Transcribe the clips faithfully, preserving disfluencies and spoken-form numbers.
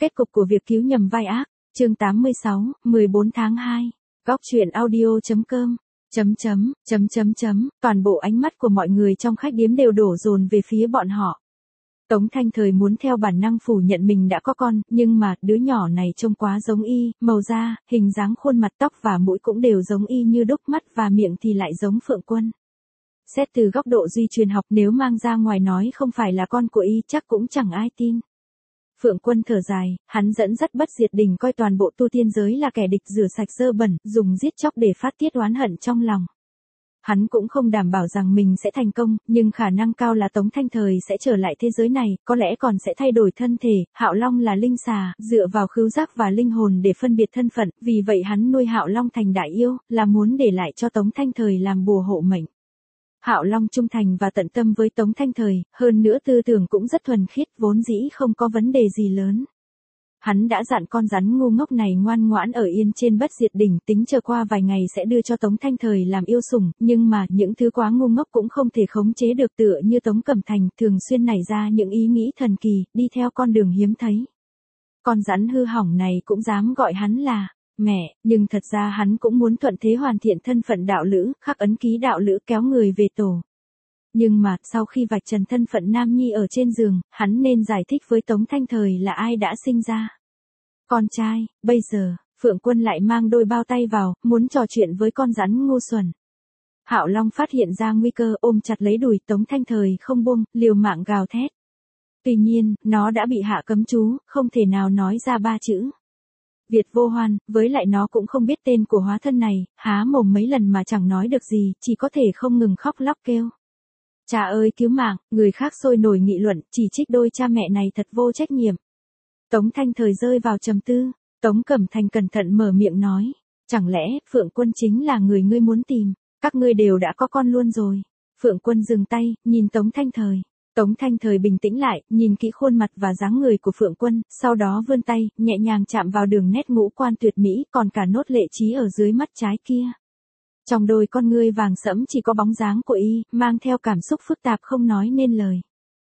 Kết cục của việc cứu nhầm vai ác, chương tám mươi sáu, mười bốn tháng hai. Góc truyện audio.com. Chấm chấm, chấm chấm chấm, toàn bộ ánh mắt của mọi người trong khách điếm đều đổ dồn về phía bọn họ. Tống Thanh Thời muốn theo bản năng phủ nhận mình đã có con, nhưng mà, đứa nhỏ này trông quá giống y, màu da, hình dáng khuôn mặt tóc và mũi cũng đều giống y như đúc, mắt và miệng thì lại giống Phượng Quân. Xét từ góc độ di truyền học, nếu mang ra ngoài nói không phải là con của y chắc cũng chẳng ai tin. Phượng Quân thở dài, hắn dẫn dắt Bất Diệt Đình coi toàn bộ tu tiên giới là kẻ địch rửa sạch dơ bẩn, dùng giết chóc để phát tiết oán hận trong lòng. Hắn cũng không đảm bảo rằng mình sẽ thành công, nhưng khả năng cao là Tống Thanh Thời sẽ trở lại thế giới này, có lẽ còn sẽ thay đổi thân thể. Hạo Long là linh xà, dựa vào khứu giác và linh hồn để phân biệt thân phận, vì vậy hắn nuôi Hạo Long thành đại yêu, là muốn để lại cho Tống Thanh Thời làm bùa hộ mệnh. Hạo Long trung thành và tận tâm với Tống Thanh Thời, hơn nữa tư tưởng cũng rất thuần khiết, vốn dĩ không có vấn đề gì lớn. Hắn đã dặn con rắn ngu ngốc này ngoan ngoãn ở yên trên Bất Diệt Đỉnh, tính chờ qua vài ngày sẽ đưa cho Tống Thanh Thời làm yêu sủng, nhưng mà những thứ quá ngu ngốc cũng không thể khống chế được, tựa như Tống Cẩm Thành thường xuyên nảy ra những ý nghĩ thần kỳ, đi theo con đường hiếm thấy. Con rắn hư hỏng này cũng dám gọi hắn là mẹ, nhưng thật ra hắn cũng muốn thuận thế hoàn thiện thân phận đạo lữ, khắc ấn ký đạo lữ kéo người về tổ. Nhưng mà, sau khi vạch trần thân phận nam nhi ở trên giường, hắn nên giải thích với Tống Thanh Thời là ai đã sinh ra con trai. Bây giờ, Phượng Quân lại mang đôi bao tay vào, muốn trò chuyện với con rắn ngu xuẩn. Hạo Long phát hiện ra nguy cơ, ôm chặt lấy đùi Tống Thanh Thời không buông, liều mạng gào thét. Tuy nhiên, nó đã bị hạ cấm chú, không thể nào nói ra ba chữ Việt Vô Hoan, với lại nó cũng không biết tên của hóa thân này, há mồm mấy lần mà chẳng nói được gì, chỉ có thể không ngừng khóc lóc kêu. Cha ơi cứu mạng, người khác sôi nổi nghị luận, chỉ trích đôi cha mẹ này thật vô trách nhiệm. Tống Thanh Thời rơi vào trầm tư, Tống Cẩm Thành cẩn thận mở miệng nói, chẳng lẽ Phượng Quân chính là người ngươi muốn tìm, các ngươi đều đã có con luôn rồi. Phượng Quân dừng tay, nhìn Tống Thanh Thời. Tống Thanh Thời bình tĩnh lại, nhìn kỹ khuôn mặt và dáng người của Phượng Quân, sau đó vươn tay, nhẹ nhàng chạm vào đường nét ngũ quan tuyệt mỹ, còn cả nốt lệ trí ở dưới mắt trái kia. Trong đôi con ngươi vàng sẫm chỉ có bóng dáng của y, mang theo cảm xúc phức tạp không nói nên lời.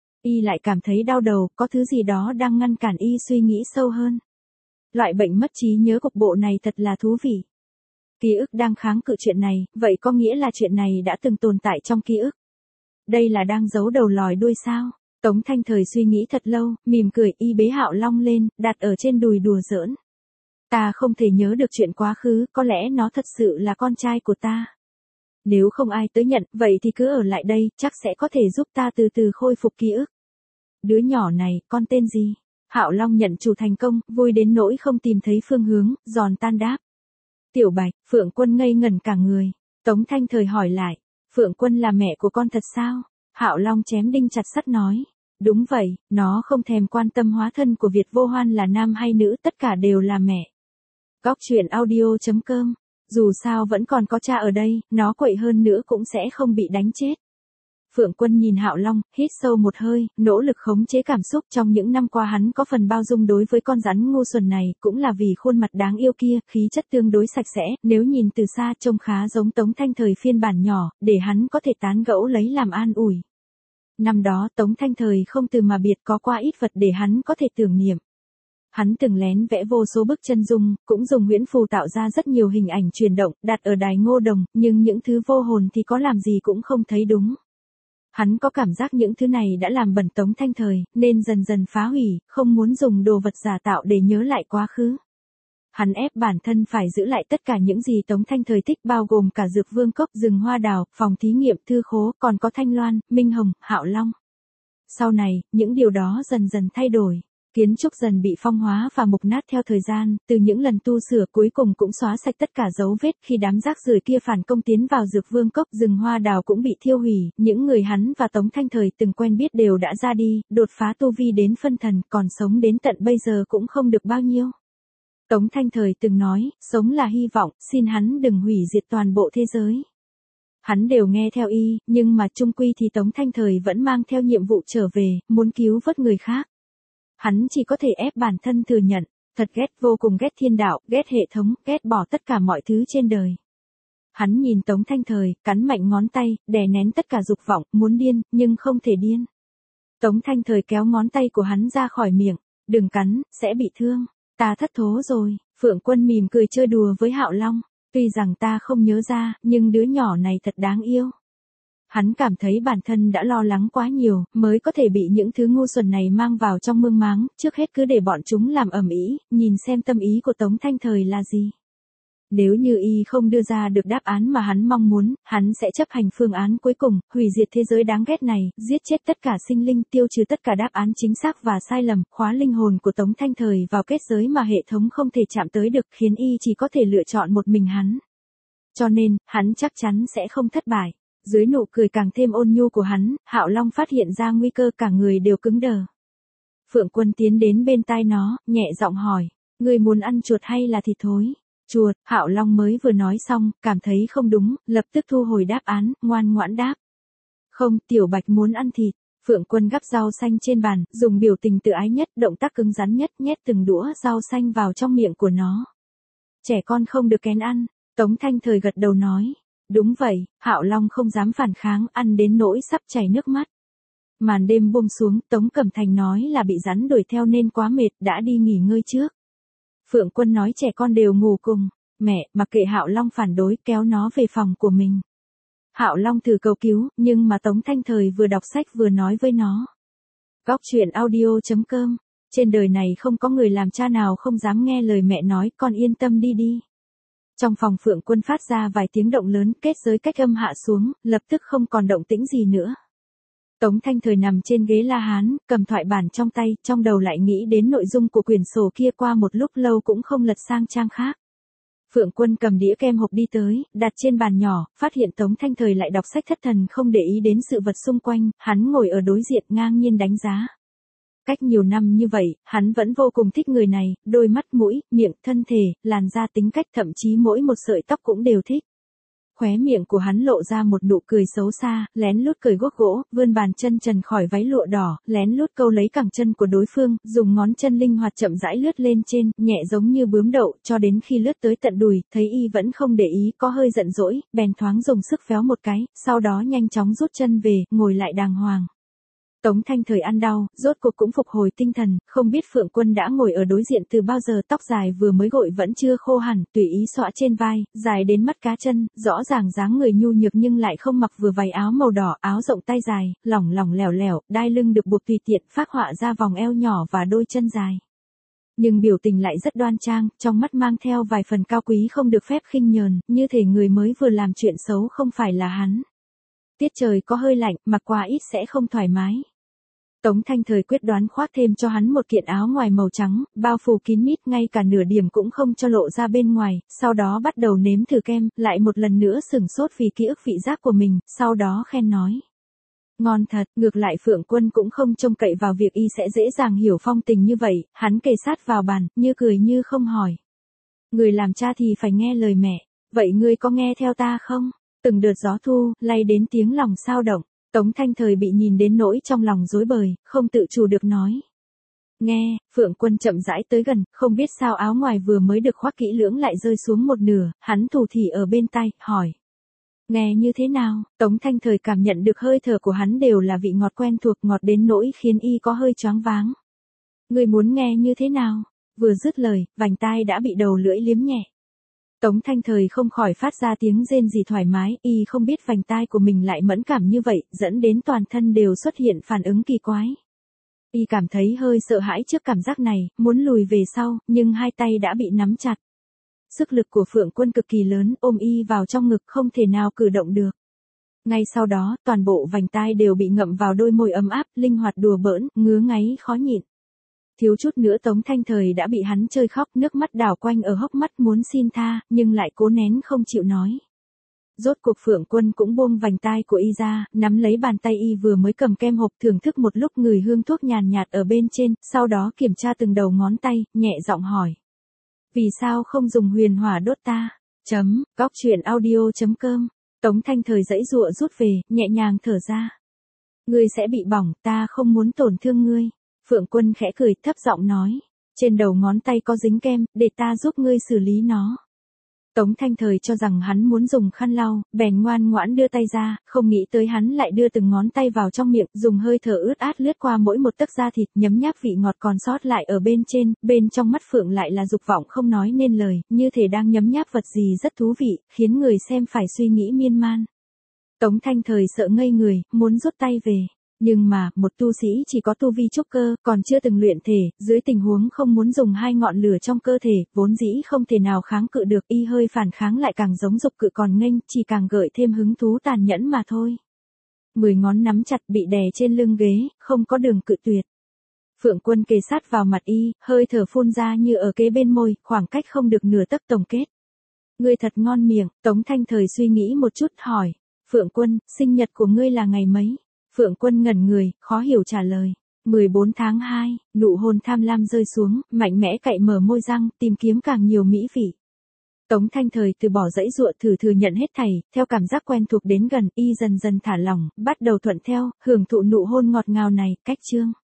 Y lại cảm thấy đau đầu, có thứ gì đó đang ngăn cản y suy nghĩ sâu hơn. Loại bệnh mất trí nhớ cục bộ này thật là thú vị. Ký ức đang kháng cự chuyện này, vậy có nghĩa là chuyện này đã từng tồn tại trong ký ức. Đây là đang giấu đầu lòi đuôi sao? Tống Thanh Thời suy nghĩ thật lâu, mỉm cười, y bế Hạo Long lên, đặt ở trên đùi đùa giỡn. Ta không thể nhớ được chuyện quá khứ, có lẽ nó thật sự là con trai của ta. Nếu không ai tới nhận, vậy thì cứ ở lại đây, chắc sẽ có thể giúp ta từ từ khôi phục ký ức. Đứa nhỏ này, con tên gì? Hạo Long nhận chủ thành công, vui đến nỗi không tìm thấy phương hướng, giòn tan đáp. Tiểu Bạch. Phượng Quân ngây ngẩn cả người. Tống Thanh Thời hỏi lại, Phượng Quân là mẹ của con thật sao? Hạo Long chém đinh chặt sắt nói, đúng vậy, nó không thèm quan tâm hóa thân của Việt Vô Hoan là nam hay nữ, tất cả đều là mẹ. Góc truyện audio.com. Dù sao vẫn còn có cha ở đây, nó quậy hơn nữa cũng sẽ không bị đánh chết. Phượng Quân nhìn Hạo Long, hít sâu một hơi, nỗ lực khống chế cảm xúc. Trong những năm qua hắn có phần bao dung đối với con rắn ngu xuẩn này, cũng là vì khuôn mặt đáng yêu kia, khí chất tương đối sạch sẽ, nếu nhìn từ xa trông khá giống Tống Thanh Thời phiên bản nhỏ, để hắn có thể tán gẫu lấy làm an ủi. Năm đó Tống Thanh Thời không từ mà biệt, có qua ít vật để hắn có thể tưởng niệm. Hắn từng lén vẽ vô số bức chân dung, cũng dùng huyễn phù tạo ra rất nhiều hình ảnh chuyển động, đặt ở đài Ngô Đồng, nhưng những thứ vô hồn thì có làm gì cũng không thấy đúng. Hắn có cảm giác những thứ này đã làm bẩn Tống Thanh Thời, nên dần dần phá hủy, không muốn dùng đồ vật giả tạo để nhớ lại quá khứ. Hắn ép bản thân phải giữ lại tất cả những gì Tống Thanh Thời thích, bao gồm cả Dược Vương Cốc, rừng hoa đào, phòng thí nghiệm, thư khố, còn có Thanh Loan, Minh Hồng, Hạo Long. Sau này, những điều đó dần dần thay đổi. Kiến trúc dần bị phong hóa và mục nát theo thời gian, từ những lần tu sửa cuối cùng cũng xóa sạch tất cả dấu vết. Khi đám rác rưởi kia phản công tiến vào Dược Vương Cốc, rừng hoa đào cũng bị thiêu hủy, những người hắn và Tống Thanh Thời từng quen biết đều đã ra đi, đột phá tu vi đến phân thần, còn sống đến tận bây giờ cũng không được bao nhiêu. Tống Thanh Thời từng nói, sống là hy vọng, xin hắn đừng hủy diệt toàn bộ thế giới. Hắn đều nghe theo y, nhưng mà chung quy thì Tống Thanh Thời vẫn mang theo nhiệm vụ trở về, muốn cứu vớt người khác. Hắn chỉ có thể ép bản thân thừa nhận, thật ghét, vô cùng ghét thiên đạo, ghét hệ thống, ghét bỏ tất cả mọi thứ trên đời. Hắn nhìn Tống Thanh Thời, cắn mạnh ngón tay, đè nén tất cả dục vọng, muốn điên, nhưng không thể điên. Tống Thanh Thời kéo ngón tay của hắn ra khỏi miệng, Đừng cắn, sẽ bị thương. Ta thất thố rồi. Phượng Quân mỉm cười chơi đùa với Hạo Long. Tuy rằng ta không nhớ ra, nhưng đứa nhỏ này thật đáng yêu. Hắn cảm thấy bản thân đã lo lắng quá nhiều, mới có thể bị những thứ ngu xuẩn này mang vào trong mương máng, trước hết cứ để bọn chúng làm ầm ĩ, nhìn xem tâm ý của Tống Thanh Thời là gì. Nếu như y không đưa ra được đáp án mà hắn mong muốn, hắn sẽ chấp hành phương án cuối cùng, hủy diệt thế giới đáng ghét này, giết chết tất cả sinh linh, tiêu trừ tất cả đáp án chính xác và sai lầm, khóa linh hồn của Tống Thanh Thời vào kết giới mà hệ thống không thể chạm tới được, khiến y chỉ có thể lựa chọn một mình hắn. Cho nên, hắn chắc chắn sẽ không thất bại. Dưới nụ cười càng thêm ôn nhu của hắn, Hạo Long phát hiện ra nguy cơ, cả người đều cứng đờ. Phượng Quân tiến đến bên tai nó, nhẹ giọng hỏi, ngươi muốn ăn chuột hay là thịt thối? Chuột. Hạo Long mới vừa nói xong, cảm thấy không đúng, lập tức thu hồi đáp án, ngoan ngoãn đáp. Không, Tiểu Bạch muốn ăn thịt. Phượng Quân gắp rau xanh trên bàn, dùng biểu tình tự ái nhất, động tác cứng rắn nhất, nhét từng đũa rau xanh vào trong miệng của nó. Trẻ con không được kén ăn. Tống Thanh Thời gật đầu nói. Đúng vậy. Hạo Long không dám phản kháng, ăn đến nỗi sắp chảy nước mắt. Màn đêm buông xuống, Tống Cẩm Thành nói là bị rắn đuổi theo nên quá mệt, đã đi nghỉ ngơi trước. Phượng Quân nói trẻ con đều ngủ cùng. Mẹ, mặc kệ Hạo Long phản đối, kéo nó về phòng của mình. Hạo Long thử cầu cứu, nhưng mà Tống Thanh Thời vừa đọc sách vừa nói với nó. Góc truyện audio chấm com. Trên đời này không có người làm cha nào không dám nghe lời mẹ nói, con yên tâm đi đi. Trong phòng Phượng Quân phát ra vài tiếng động lớn, kết giới cách âm hạ xuống, lập tức không còn động tĩnh gì nữa. Tống Thanh Thời nằm trên ghế La Hán, cầm thoại bản trong tay, trong đầu lại nghĩ đến nội dung của quyển sổ kia, qua một lúc lâu cũng không lật sang trang khác. Phượng Quân cầm đĩa kem hộp đi tới, đặt trên bàn nhỏ, phát hiện Tống Thanh Thời lại đọc sách thất thần, không để ý đến sự vật xung quanh, hắn ngồi ở đối diện ngang nhiên đánh giá. Cách nhiều năm như vậy, hắn vẫn vô cùng thích người này, đôi mắt, mũi, miệng, thân thể, làn da, tính cách, thậm chí mỗi một sợi tóc cũng đều thích. Khóe miệng của hắn lộ ra một nụ cười xấu xa, lén lút cởi guốc gỗ, vươn bàn chân trần khỏi váy lụa đỏ, lén lút câu lấy cẳng chân của đối phương, dùng ngón chân linh hoạt chậm rãi lướt lên trên, nhẹ giống như bướm đậu, cho đến khi lướt tới tận đùi, thấy y vẫn không để ý, có hơi giận dỗi, bèn thoáng dùng sức véo một cái, sau đó nhanh chóng rút chân về, ngồi lại đàng hoàng. Tống Thanh Thời ăn đau, rốt cuộc cũng phục hồi tinh thần, không biết Phượng Quân đã ngồi ở đối diện từ bao giờ, tóc dài vừa mới gội vẫn chưa khô hẳn, tùy ý xõa trên vai, dài đến mắt cá chân, rõ ràng dáng người nhu nhược nhưng lại không mặc vừa váy áo màu đỏ, áo rộng tay dài, lỏng lỏng lẻo lẻo, đai lưng được buộc tùy tiện, phác họa ra vòng eo nhỏ và đôi chân dài. Nhưng biểu tình lại rất đoan trang, trong mắt mang theo vài phần cao quý không được phép khinh nhờn, như thể người mới vừa làm chuyện xấu không phải là hắn. Tiết trời có hơi lạnh, mặc quá ít sẽ không thoải mái. Tống Thanh Thời quyết đoán khoác thêm cho hắn một kiện áo ngoài màu trắng, bao phủ kín mít, ngay cả nửa điểm cũng không cho lộ ra bên ngoài, sau đó bắt đầu nếm thử kem, lại một lần nữa sửng sốt vì ký ức vị giác của mình, sau đó khen nói. Ngon thật, ngược lại Phượng Quân cũng không trông cậy vào việc y sẽ dễ dàng hiểu phong tình như vậy, hắn kề sát vào bàn, như cười như không hỏi. Người làm cha thì phải nghe lời mẹ, vậy ngươi có nghe theo ta không? Từng đợt gió thu, lay đến tiếng lòng sao động. Tống Thanh Thời bị nhìn đến nỗi trong lòng rối bời, không tự chủ được nói. Nghe. Phượng Quân chậm rãi tới gần, không biết sao áo ngoài vừa mới được khoác kỹ lưỡng lại rơi xuống một nửa, hắn thủ thỉ ở bên tai, hỏi. Nghe như thế nào? Tống Thanh Thời cảm nhận được hơi thở của hắn đều là vị ngọt quen thuộc, ngọt đến nỗi khiến y có hơi choáng váng. Ngươi muốn nghe như thế nào? Vừa dứt lời, vành tai đã bị đầu lưỡi liếm nhẹ. Tống Thanh Thời không khỏi phát ra tiếng rên rỉ thoải mái, y không biết vành tai của mình lại mẫn cảm như vậy, dẫn đến toàn thân đều xuất hiện phản ứng kỳ quái. Y cảm thấy hơi sợ hãi trước cảm giác này, muốn lùi về sau, nhưng hai tay đã bị nắm chặt. Sức lực của Phượng Quân cực kỳ lớn, ôm y vào trong ngực không thể nào cử động được. Ngay sau đó, toàn bộ vành tai đều bị ngậm vào đôi môi ấm áp, linh hoạt đùa bỡn, ngứa ngáy khó nhịn. Thiếu chút nữa Tống Thanh Thời đã bị hắn chơi khóc, nước mắt đảo quanh ở hốc mắt muốn xin tha, nhưng lại cố nén không chịu nói. Rốt cuộc Phượng Quân cũng buông vành tai của y ra, nắm lấy bàn tay y vừa mới cầm kem hộp, thưởng thức một lúc, ngửi hương thuốc nhàn nhạt ở bên trên, sau đó kiểm tra từng đầu ngón tay, nhẹ giọng hỏi. Vì sao không dùng huyền hỏa đốt ta? Chấm, góc truyện audio chấm com. Tống Thanh Thời giãy giụa rút về, nhẹ nhàng thở ra. Ngươi sẽ bị bỏng, ta không muốn tổn thương ngươi. Phượng Quân khẽ cười, thấp giọng nói. Trên đầu ngón tay có dính kem, để ta giúp ngươi xử lý nó. Tống Thanh Thời cho rằng hắn muốn dùng khăn lau, bèn ngoan ngoãn đưa tay ra, không nghĩ tới hắn lại đưa từng ngón tay vào trong miệng, dùng hơi thở ướt át lướt qua mỗi một tấc da thịt, nhấm nháp vị ngọt còn sót lại ở bên trên, bên trong mắt Phượng lại là dục vọng không nói nên lời, như thể đang nhấm nháp vật gì rất thú vị, khiến người xem phải suy nghĩ miên man. Tống Thanh Thời sợ ngây người, muốn rút tay về. Nhưng mà, một tu sĩ chỉ có tu vi trúc cơ, còn chưa từng luyện thể, dưới tình huống không muốn dùng hai ngọn lửa trong cơ thể, vốn dĩ không thể nào kháng cự được, y hơi phản kháng lại càng giống dục cự còn nghênh, chỉ càng gợi thêm hứng thú tàn nhẫn mà thôi. Mười ngón nắm chặt bị đè trên lưng ghế, không có đường cự tuyệt. Phượng Quân kề sát vào mặt y, hơi thở phun ra như ở kế bên môi, khoảng cách không được nửa tấc tổng kết. Ngươi thật ngon miệng, Tống Thanh Thời suy nghĩ một chút, hỏi. Phượng Quân, sinh nhật của ngươi là ngày mấy? Phượng Quân ngẩn người, khó hiểu trả lời. mười bốn tháng hai, nụ hôn tham lam rơi xuống, mạnh mẽ cạy mở môi răng, tìm kiếm càng nhiều mỹ vị. Tống Thanh Thời từ bỏ dãy dụa thử thừa nhận hết thảy, theo cảm giác quen thuộc đến gần, y dần dần thả lỏng, bắt đầu thuận theo, hưởng thụ nụ hôn ngọt ngào này, cách chương.